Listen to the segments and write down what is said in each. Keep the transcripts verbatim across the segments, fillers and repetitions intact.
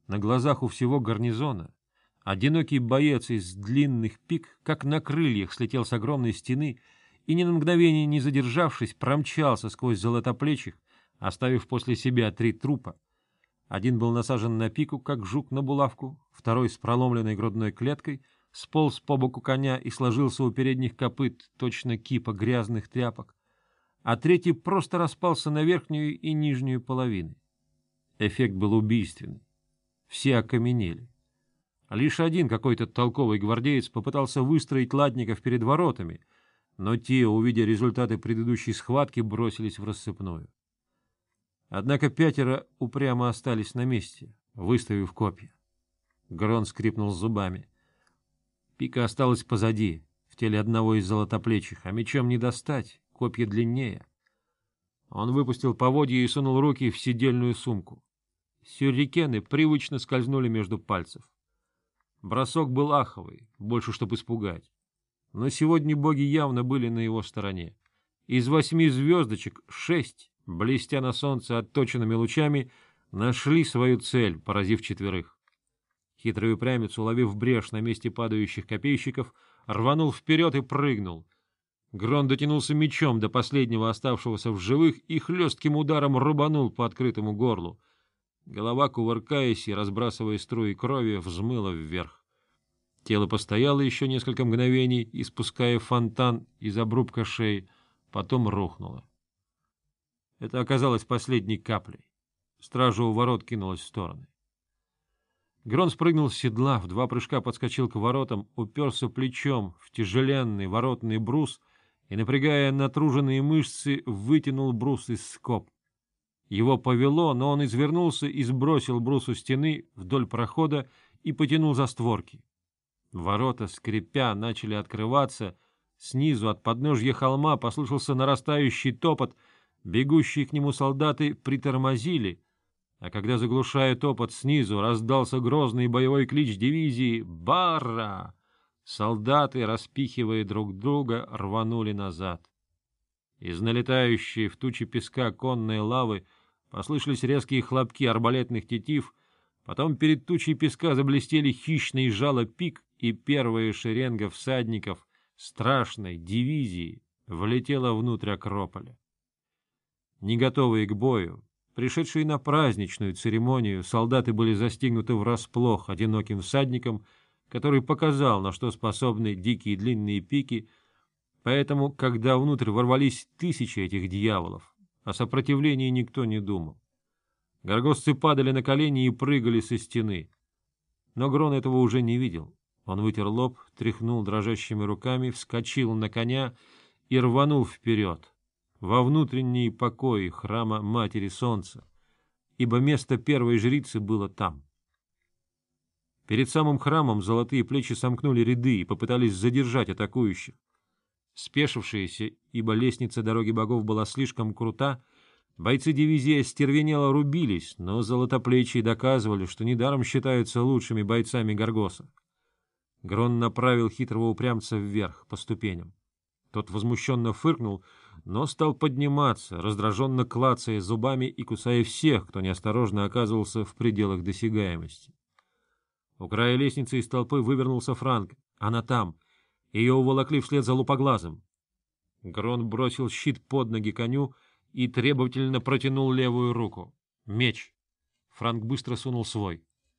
На глазах у всего гарнизона одинокий боец из длинных пик, как на крыльях, слетел с огромной стены и, ни на мгновение не задержавшись, промчался сквозь золотоплечих, оставив после себя три трупа. Один был насажен на пику, как жук на булавку, второй с проломленной грудной клеткой сполз по боку коня и сложился у передних копыт, точно кипа грязных тряпок, а третий просто распался на верхнюю и нижнюю половины. Эффект был убийственный. Все окаменели. Лишь один какой-то толковый гвардеец попытался выстроить латников перед воротами, но те, увидя результаты предыдущей схватки, бросились в рассыпную. Однако пятеро упрямо остались на месте, выставив копья. Грон скрипнул зубами. Пика осталась позади, в теле одного из золотоплечих, а мечом не достать, копья длиннее. Он выпустил поводья и сунул руки в седельную сумку. Сюрикены привычно скользнули между пальцев. Бросок был аховый, больше чтоб испугать. Но сегодня боги явно были на его стороне. Из восьми звездочек шесть, блестя на солнце отточенными лучами, нашли свою цель, поразив четверых. Хитрый упрямец, уловив брешь на месте падающих копейщиков, рванул вперед и прыгнул. Грон дотянулся мечом до последнего оставшегося в живых и хлестким ударом рубанул по открытому горлу. Голова, кувыркаясь и разбрасывая струи крови, взмыла вверх. Тело постояло еще несколько мгновений, испуская фонтан из обрубка шеи, потом рухнуло. Это оказалось последней каплей. Стража у ворот кинулась в стороны. Грон спрыгнул с седла, в два прыжка подскочил к воротам, уперся плечом в тяжеленный воротный брус и, напрягая натруженные мышцы, вытянул брус из скоб. Его повело, но он извернулся и сбросил брус у стены вдоль прохода и потянул за створки. Ворота, скрипя, начали открываться. Снизу от подножья холма послышался нарастающий топот. Бегущие к нему солдаты притормозили, а когда, заглушая топот снизу, раздался грозный боевой клич дивизии «Барра!», солдаты, распихивая друг друга, рванули назад. Из налетающей в тучи песка конной лавы послышались резкие хлопки арбалетных тетив, потом перед тучей песка заблестели хищные жало пик, и первая шеренга всадников страшной дивизии влетела внутрь Акрополя. Не готовые к бою, пришедшие на праздничную церемонию, солдаты были застигнуты врасплох одиноким всадником, который показал, на что способны дикие длинные пики. Поэтому, когда внутрь ворвались тысячи этих дьяволов, о сопротивлении никто не думал. Горгостцы падали на колени и прыгали со стены. Но Грон этого уже не видел. Он вытер лоб, тряхнул дрожащими руками, вскочил на коня и рванул вперед, во внутренние покои храма Матери Солнца, ибо место первой жрицы было там. Перед самым храмом золотые плечи сомкнули ряды и попытались задержать атакующих. Спешившиеся, ибо лестница дороги богов была слишком крута, бойцы дивизии остервенело рубились, но золотоплечие доказывали, что недаром считаются лучшими бойцами Горгоса. Грон направил хитрого упрямца вверх, по ступеням. Тот возмущенно фыркнул, но стал подниматься, раздраженно клацая зубами и кусая всех, кто неосторожно оказывался в пределах досягаемости. У края лестницы из толпы вывернулся Франк. Она там. Ее уволокли вслед за лупоглазом. Грон бросил щит под ноги коню и требовательно протянул левую руку. Меч. Франк быстро сунул свой.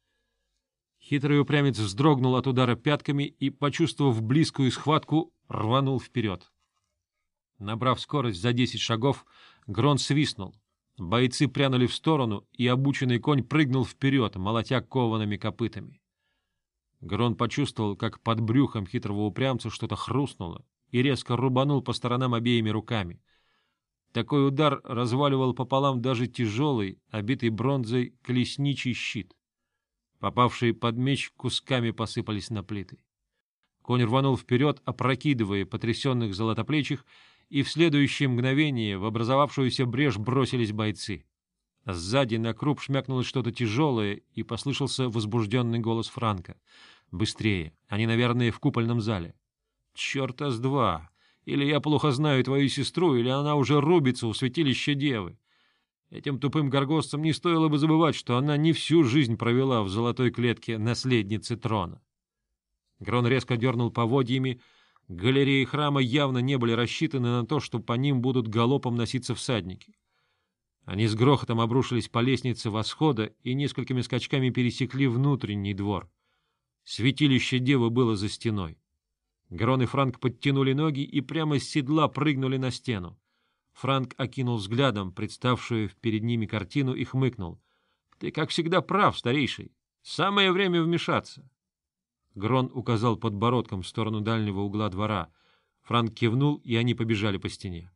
Хитрый упрямец вздрогнул от удара пятками и, почувствовав близкую схватку, рванул вперед. Набрав скорость за десять шагов, Грон свистнул. Бойцы прянули в сторону, и обученный конь прыгнул вперед, молотя коваными копытами. Грон почувствовал, как под брюхом хитрого упрямца что-то хрустнуло, и резко рубанул по сторонам обеими руками. Такой удар разваливал пополам даже тяжелый, обитый бронзой, колесничий щит. Попавшие под меч кусками посыпались на плиты. Конь рванул вперед, опрокидывая потрясенных золотоплечих, и в следующее мгновение в образовавшуюся брешь бросились бойцы. Сзади на круп шмякнулось что-то тяжелое, и послышался возбужденный голос Франка. «Быстрее! Они, наверное, в купольном зале». «Черта с два! Или я плохо знаю твою сестру, или она уже рубится у святилища Девы». Этим тупым горгостцам не стоило бы забывать, что она не всю жизнь провела в золотой клетке наследницы трона. Грон резко дернул поводьями. Галереи храма явно не были рассчитаны на то, что по ним будут галопом носиться всадники. Они с грохотом обрушились по лестнице восхода и несколькими скачками пересекли внутренний двор. Святилище Девы было за стеной. Грон и Франк подтянули ноги и прямо с седла прыгнули на стену. Франк окинул взглядом представшую перед ними картину и хмыкнул. — Ты, как всегда, прав, старейший. Самое время вмешаться. Грон указал подбородком в сторону дальнего угла двора. Франк кивнул, и они побежали по стене.